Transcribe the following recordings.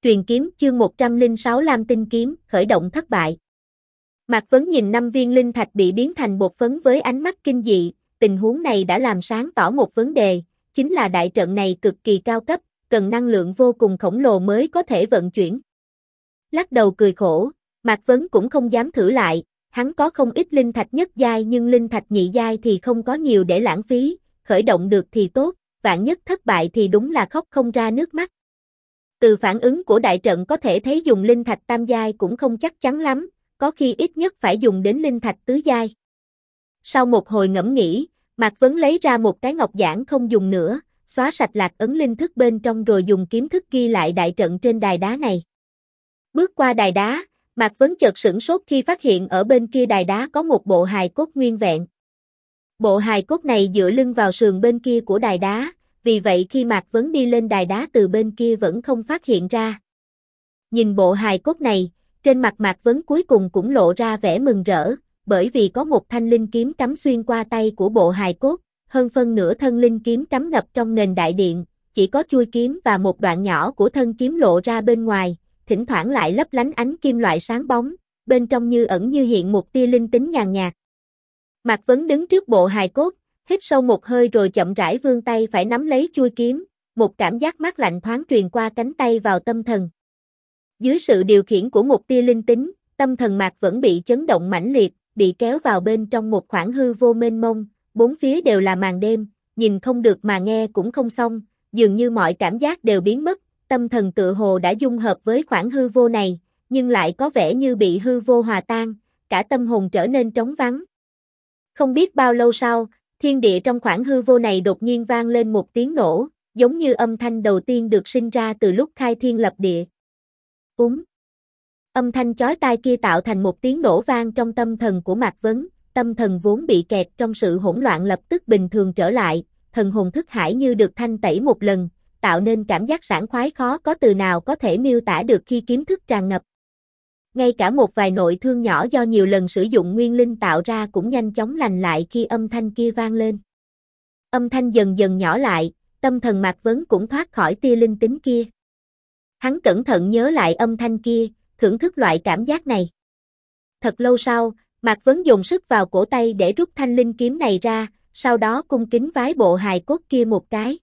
Truyền kiếm chương 106 Lam Tinh kiếm, khởi động thất bại. Mạc Vấn nhìn 5 viên linh thạch bị biến thành bột phấn với ánh mắt kinh dị, tình huống này đã làm sáng tỏ một vấn đề, chính là đại trận này cực kỳ cao cấp, cần năng lượng vô cùng khổng lồ mới có thể vận chuyển. Lắc đầu cười khổ, Mạc Vấn cũng không dám thử lại, hắn có không ít linh thạch nhất giai nhưng linh thạch nhị giai thì không có nhiều để lãng phí, khởi động được thì tốt, vạn nhất thất bại thì đúng là khóc không ra nước mắt. Từ phản ứng của đại trận có thể thấy dùng linh thạch tam giai cũng không chắc chắn lắm, có khi ít nhất phải dùng đến linh thạch tứ giai. Sau một hồi ngẫm nghĩ, Mạc Vấn lấy ra một cái ngọc giản không dùng nữa, xóa sạch lạc ấn linh thức bên trong rồi dùng kiếm thức ghi lại đại trận trên đài đá này. Bước qua đài đá, Mạc Vấn chợt sửng sốt khi phát hiện ở bên kia đài đá có một bộ hài cốt nguyên vẹn. Bộ hài cốt này dựa lưng vào sườn bên kia của đài đá, vì vậy khi Mạc Vấn đi lên đài đá từ bên kia vẫn không phát hiện ra. Nhìn bộ hài cốt này, trên mặt Mạc Vấn cuối cùng cũng lộ ra vẻ mừng rỡ, bởi vì có một thanh linh kiếm cắm xuyên qua tay của bộ hài cốt, hơn phân nửa thân linh kiếm cắm ngập trong nền đại điện, chỉ có chuôi kiếm và một đoạn nhỏ của thân kiếm lộ ra bên ngoài, thỉnh thoảng lại lấp lánh ánh kim loại sáng bóng, bên trong như ẩn như hiện một tia linh tính nhàn nhạt. Mạc Vấn đứng trước bộ hài cốt, hít sâu một hơi rồi chậm rãi vươn tay phải nắm lấy chuôi kiếm, một cảm giác mát lạnh thoáng truyền qua cánh tay vào tâm thần. Dưới sự điều khiển của một tia linh tính, tâm thần Mạc Vấn bị chấn động mãnh liệt, bị kéo vào bên trong một khoảng hư vô mênh mông, bốn phía đều là màn đêm, nhìn không được mà nghe cũng không xong, dường như mọi cảm giác đều biến mất, tâm thần tựa hồ đã dung hợp với khoảng hư vô này, nhưng lại có vẻ như bị hư vô hòa tan, cả tâm hồn trở nên trống vắng. Không biết bao lâu sau, thiên địa trong khoảng hư vô này đột nhiên vang lên một tiếng nổ, giống như âm thanh đầu tiên được sinh ra từ lúc khai thiên lập địa. Âm thanh chói tai kia tạo thành một tiếng nổ vang trong tâm thần của Mạc Vấn, tâm thần vốn bị kẹt trong sự hỗn loạn lập tức bình thường trở lại, thần hồn thức hải như được thanh tẩy một lần, tạo nên cảm giác sảng khoái khó có từ nào có thể miêu tả được khi kiếm thức tràn ngập. Ngay cả một vài nội thương nhỏ do nhiều lần sử dụng nguyên linh tạo ra cũng nhanh chóng lành lại khi âm thanh kia vang lên. Âm thanh dần dần nhỏ lại, tâm thần Mạc Vấn cũng thoát khỏi tia linh tính kia. Hắn cẩn thận nhớ lại âm thanh kia, thưởng thức loại cảm giác này. Thật lâu sau, Mạc Vấn dồn sức vào cổ tay để rút thanh linh kiếm này ra, sau đó cung kính vái bộ hài cốt kia một cái.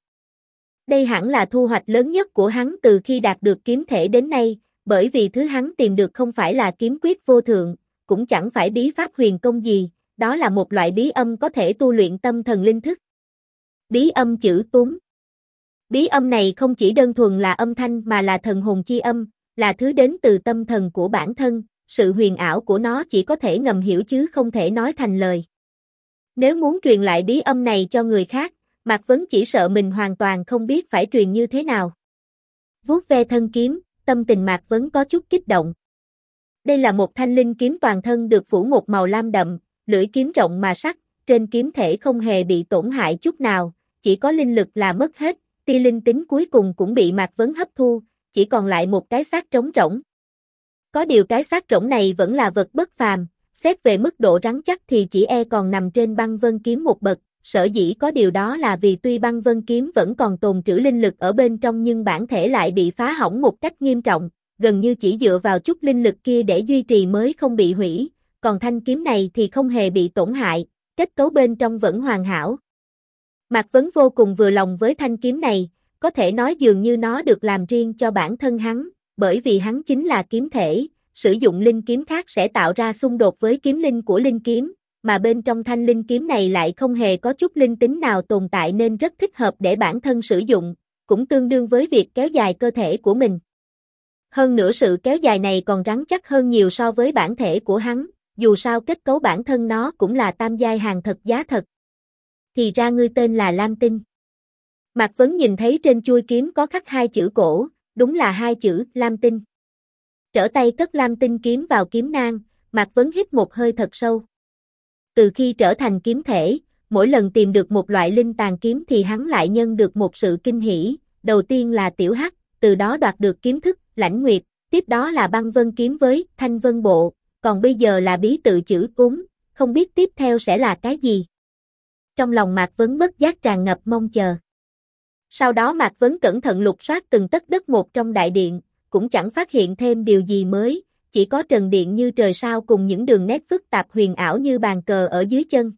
Đây hẳn là thu hoạch lớn nhất của hắn từ khi đạt được kiếm thể đến nay, bởi vì thứ hắn tìm được không phải là kiếm quyết vô thượng, cũng chẳng phải bí pháp huyền công gì, đó là một loại bí âm có thể tu luyện tâm thần linh thức. Bí âm chữ túm. Bí âm này không chỉ đơn thuần là âm thanh mà là thần hồn chi âm, là thứ đến từ tâm thần của bản thân, sự huyền ảo của nó chỉ có thể ngầm hiểu chứ không thể nói thành lời. Nếu muốn truyền lại bí âm này cho người khác, Mạc Vấn chỉ sợ mình hoàn toàn không biết phải truyền như thế nào. Vuốt ve thân kiếm, tâm tình Mạc Vấn có chút kích động. Đây là một thanh linh kiếm toàn thân được phủ một màu lam đậm, lưỡi kiếm rộng mà sắc, trên kiếm thể không hề bị tổn hại chút nào, chỉ có linh lực là mất hết, tia linh tính cuối cùng cũng bị Mạc Vấn hấp thu, chỉ còn lại một cái xác trống rỗng. Có điều cái xác rỗng này vẫn là vật bất phàm, xét về mức độ rắn chắc thì chỉ còn nằm trên băng vân kiếm một bậc, sở dĩ có điều đó là vì tuy băng vân kiếm vẫn còn tồn trữ linh lực ở bên trong nhưng bản thể lại bị phá hỏng một cách nghiêm trọng, gần như chỉ dựa vào chút linh lực kia để duy trì mới không bị hủy, còn thanh kiếm này thì không hề bị tổn hại, kết cấu bên trong vẫn hoàn hảo. Mạc Vấn vô cùng vừa lòng với thanh kiếm này, có thể nói dường như nó được làm riêng cho bản thân hắn, bởi vì hắn chính là kiếm thể, sử dụng linh kiếm khác sẽ tạo ra xung đột với kiếm linh của linh kiếm, mà bên trong thanh linh kiếm này lại không hề có chút linh tính nào tồn tại nên rất thích hợp để bản thân sử dụng, cũng tương đương với việc kéo dài cơ thể của mình. Hơn nữa sự kéo dài này còn rắn chắc hơn nhiều so với bản thể của hắn, dù sao kết cấu bản thân nó cũng là tam giai hàng thật giá thật. Thì ra ngươi tên là Lam Tinh. Mạc Vấn nhìn thấy trên chuôi kiếm có khắc hai chữ cổ, đúng là hai chữ Lam Tinh. Trở tay cất Lam Tinh kiếm vào kiếm nang, Mạc Vấn hít một hơi thật sâu. Từ khi trở thành kiếm thể, mỗi lần tìm được một loại linh tàn kiếm thì hắn lại nhân được một sự kinh hỉ, đầu tiên là tiểu hắc, từ đó đoạt được kiếm thức, lãnh nguyệt, tiếp đó là băng vân kiếm với thanh vân bộ, còn bây giờ là bí tự chữ cúng, không biết tiếp theo sẽ là cái gì. Trong lòng Mạc Vấn bất giác tràn ngập mong chờ. Sau đó Mạc Vấn cẩn thận lục soát từng tấc đất một trong đại điện, cũng chẳng phát hiện thêm điều gì mới, chỉ có trần điện như trời sao cùng những đường nét phức tạp huyền ảo như bàn cờ ở dưới chân.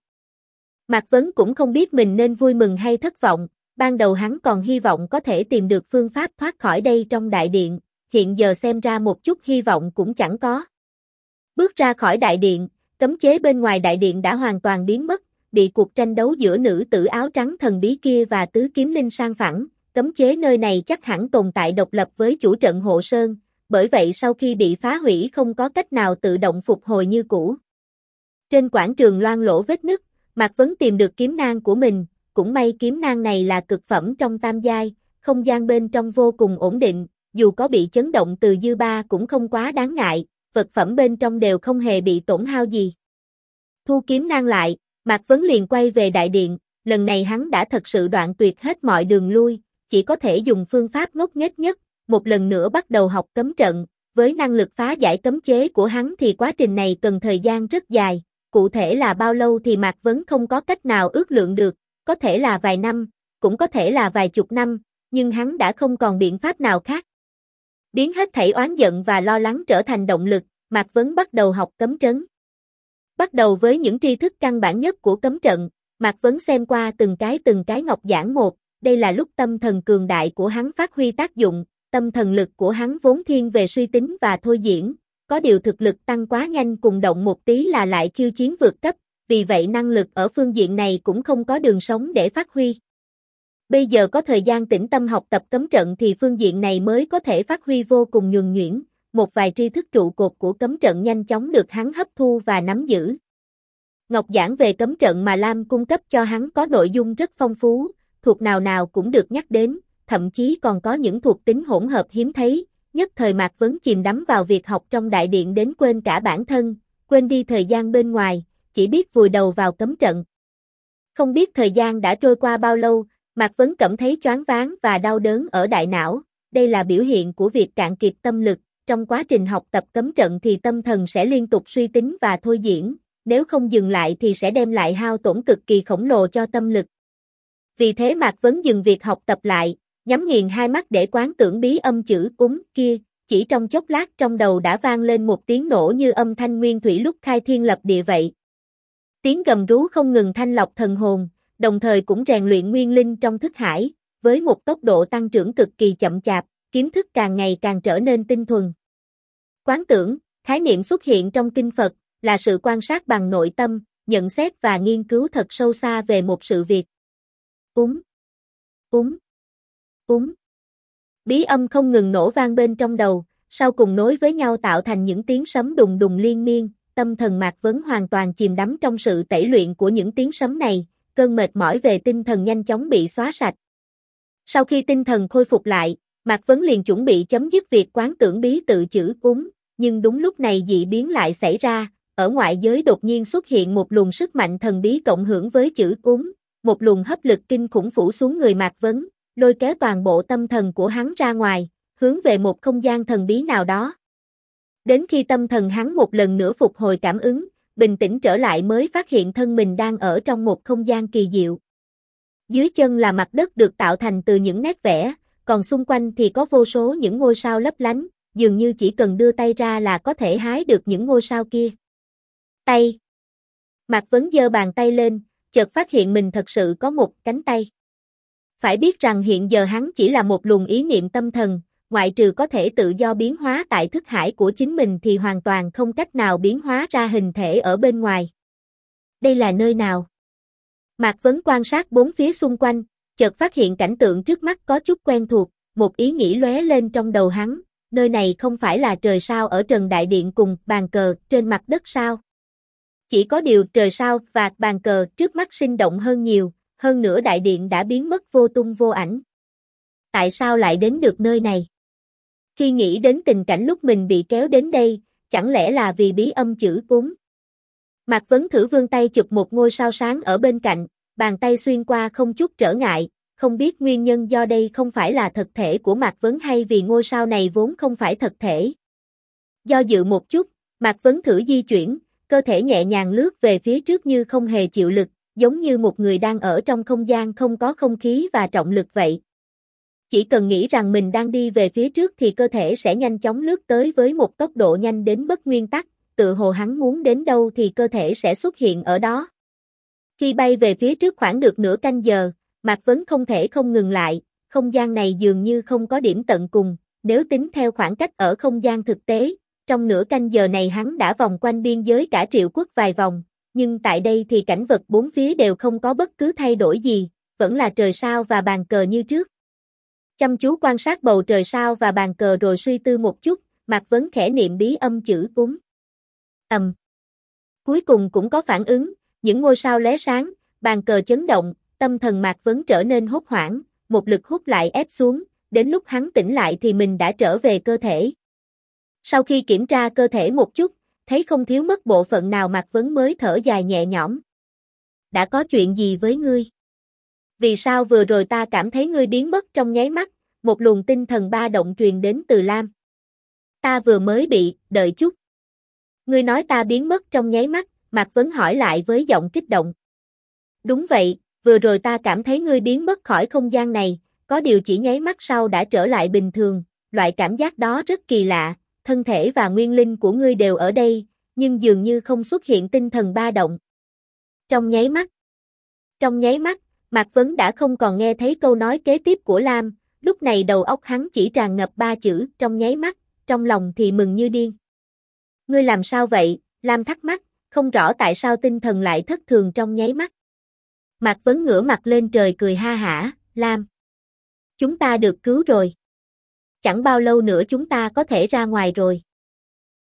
Mạc Vấn cũng không biết mình nên vui mừng hay thất vọng, ban đầu hắn còn hy vọng có thể tìm được phương pháp thoát khỏi đây trong đại điện, hiện giờ xem ra một chút hy vọng cũng chẳng có. Bước ra khỏi đại điện, cấm chế bên ngoài đại điện đã hoàn toàn biến mất, bị cuộc tranh đấu giữa nữ tử áo trắng thần bí kia và tứ kiếm linh sang phẳng, cấm chế nơi này chắc hẳn tồn tại độc lập với chủ trận hộ sơn, bởi vậy sau khi bị phá hủy không có cách nào tự động phục hồi như cũ. Trên quảng trường loang lổ vết nứt, Mạc Vấn tìm được kiếm nang của mình, cũng may kiếm nang này là cực phẩm trong tam giai, không gian bên trong vô cùng ổn định, dù có bị chấn động từ dư ba cũng không quá đáng ngại, vật phẩm bên trong đều không hề bị tổn hao gì. Thu kiếm nang lại, Mạc Vấn liền quay về đại điện, lần này hắn đã thật sự đoạn tuyệt hết mọi đường lui, chỉ có thể dùng phương pháp ngốc nghếch nhất, một lần nữa bắt đầu học cấm trận, với năng lực phá giải cấm chế của hắn thì quá trình này cần thời gian rất dài, cụ thể là bao lâu thì Mạc Vấn không có cách nào ước lượng được, có thể là vài năm, cũng có thể là vài chục năm, nhưng hắn đã không còn biện pháp nào khác. Biến hết thảy oán giận và lo lắng trở thành động lực, Mạc Vấn bắt đầu học cấm trấn. Bắt đầu với những tri thức căn bản nhất của cấm trận, Mạc Vấn xem qua từng cái ngọc giảng một, đây là lúc tâm thần cường đại của hắn phát huy tác dụng, tâm thần lực của hắn vốn thiên về suy tính và thôi diễn, có điều thực lực tăng quá nhanh cùng động một tí là lại khiêu chiến vượt cấp, vì vậy năng lực ở phương diện này cũng không có đường sống để phát huy. Bây giờ có thời gian tĩnh tâm học tập cấm trận thì phương diện này mới có thể phát huy vô cùng nhuần nhuyễn, một vài tri thức trụ cột của cấm trận nhanh chóng được hắn hấp thu và nắm giữ. Ngọc giảng về cấm trận mà Lam cung cấp cho hắn có nội dung rất phong phú, thuộc nào nào cũng được nhắc đến, thậm chí còn có những thuộc tính hỗn hợp hiếm thấy, nhất thời Mạc Vấn chìm đắm vào việc học trong đại điện đến quên cả bản thân, quên đi thời gian bên ngoài, chỉ biết vùi đầu vào cấm trận. Không biết thời gian đã trôi qua bao lâu, Mạc Vấn cảm thấy choáng váng và đau đớn ở đại não, đây là biểu hiện của việc cạn kiệt tâm lực, trong quá trình học tập cấm trận thì tâm thần sẽ liên tục suy tính và thôi diễn, nếu không dừng lại thì sẽ đem lại hao tổn cực kỳ khổng lồ cho tâm lực. Vì thế Mạc Vấn dừng việc học tập lại, nhắm nghiền hai mắt để quán tưởng bí âm chữ cúng kia, chỉ trong chốc lát trong đầu đã vang lên một tiếng nổ như âm thanh nguyên thủy lúc khai thiên lập địa vậy. Tiếng gầm rú không ngừng thanh lọc thần hồn, đồng thời cũng rèn luyện nguyên linh trong thức hải, với một tốc độ tăng trưởng cực kỳ chậm chạp, kiến thức càng ngày càng trở nên tinh thuần. Quán tưởng, khái niệm xuất hiện trong kinh Phật, là sự quan sát bằng nội tâm, nhận xét và nghiên cứu thật sâu xa về một sự việc. Bí âm không ngừng nổ vang bên trong đầu, sau cùng nối với nhau tạo thành những tiếng sấm đùng đùng liên miên, tâm thần Mạc Vấn hoàn toàn chìm đắm trong sự tẩy luyện của những tiếng sấm này, cơn mệt mỏi về tinh thần nhanh chóng bị xóa sạch. Sau khi tinh thần khôi phục lại, Mạc Vấn liền chuẩn bị chấm dứt việc quán tưởng bí tự chữ nhưng đúng lúc này dị biến lại xảy ra, ở ngoại giới đột nhiên xuất hiện một luồng sức mạnh thần bí cộng hưởng với chữ một luồng hấp lực kinh khủng phủ xuống người Mạc Vấn, lôi kéo toàn bộ tâm thần của hắn ra ngoài, hướng về một không gian thần bí nào đó. Đến khi tâm thần hắn một lần nữa phục hồi cảm ứng, bình tĩnh trở lại mới phát hiện thân mình đang ở trong một không gian kỳ diệu. Dưới chân là mặt đất được tạo thành từ những nét vẽ, còn xung quanh thì có vô số những ngôi sao lấp lánh, dường như chỉ cần đưa tay ra là có thể hái được những ngôi sao kia. Tay. Mạc Vấn giơ bàn tay lên, chợt phát hiện mình thật sự có một cánh tay. Phải biết rằng hiện giờ hắn chỉ là một luồng ý niệm tâm thần, ngoại trừ có thể tự do biến hóa tại thức hải của chính mình thì hoàn toàn không cách nào biến hóa ra hình thể ở bên ngoài. Đây là nơi nào? Mạc Vấn quan sát bốn phía xung quanh, chợt phát hiện cảnh tượng trước mắt có chút quen thuộc, một ý nghĩ lóe lên trong đầu hắn, nơi này không phải là trời sao ở Trần Đại Điện cùng bàn cờ trên mặt đất sao? Chỉ có điều trời sao và bàn cờ trước mắt sinh động hơn nhiều, hơn nữa đại điện đã biến mất vô tung vô ảnh. Tại sao lại đến được nơi này? Khi nghĩ đến tình cảnh lúc mình bị kéo đến đây, chẳng lẽ là vì bí âm chữ Mạc Vấn thử vươn tay chụp một ngôi sao sáng ở bên cạnh, bàn tay xuyên qua không chút trở ngại, không biết nguyên nhân do đây không phải là thật thể của Mạc Vấn hay vì ngôi sao này vốn không phải thật thể. Do dự một chút, Mạc Vấn thử di chuyển, cơ thể nhẹ nhàng lướt về phía trước như không hề chịu lực, giống như một người đang ở trong không gian không có không khí và trọng lực vậy. chỉ cần nghĩ rằng mình đang đi về phía trước thì cơ thể sẽ nhanh chóng lướt tới với một tốc độ nhanh đến bất nguyên tắc, tự hồ hắn muốn đến đâu thì cơ thể sẽ xuất hiện ở đó. Khi bay về phía trước khoảng được nửa canh giờ, Mạc Vấn không thể không ngừng lại, không gian này dường như không có điểm tận cùng, nếu tính theo khoảng cách ở không gian thực tế, trong nửa canh giờ này hắn đã vòng quanh biên giới cả Triệu Quốc vài vòng, nhưng tại đây thì cảnh vật bốn phía đều không có bất cứ thay đổi gì, vẫn là trời sao và bàn cờ như trước. Chăm chú quan sát bầu trời sao và bàn cờ rồi suy tư một chút, Mạc Vấn khẽ niệm bí âm chữ cúng. Cuối cùng cũng có phản ứng, những ngôi sao lóe sáng, bàn cờ chấn động, tâm thần Mạc Vấn trở nên hốt hoảng, một lực hút lại ép xuống, đến lúc hắn tỉnh lại thì mình đã trở về cơ thể. Sau khi kiểm tra cơ thể một chút, thấy không thiếu mất bộ phận nào Mạc Vấn mới thở dài nhẹ nhõm. Đã có chuyện gì với ngươi? Vì sao vừa rồi ta cảm thấy ngươi biến mất trong nháy mắt, một luồng tinh thần ba động truyền đến từ Lam. Ta vừa mới bị, đợi chút. Ngươi nói ta biến mất trong nháy mắt, Mạc Vấn hỏi lại với giọng kích động. Đúng vậy, vừa rồi ta cảm thấy ngươi biến mất khỏi không gian này, có điều chỉ nháy mắt sau đã trở lại bình thường, loại cảm giác đó rất kỳ lạ, thân thể và nguyên linh của ngươi đều ở đây, nhưng dường như không xuất hiện tinh thần ba động. Trong nháy mắt, Mạc Vấn đã không còn nghe thấy câu nói kế tiếp của Lam, lúc này đầu óc hắn chỉ tràn ngập ba chữ trong nháy mắt, trong lòng thì mừng như điên. Ngươi làm sao vậy? Lam thắc mắc, không rõ tại sao tinh thần lại thất thường trong nháy mắt. Mạc Vấn ngửa mặt lên trời cười ha hả, Lam. Chúng ta được cứu rồi. Chẳng bao lâu nữa chúng ta có thể ra ngoài rồi.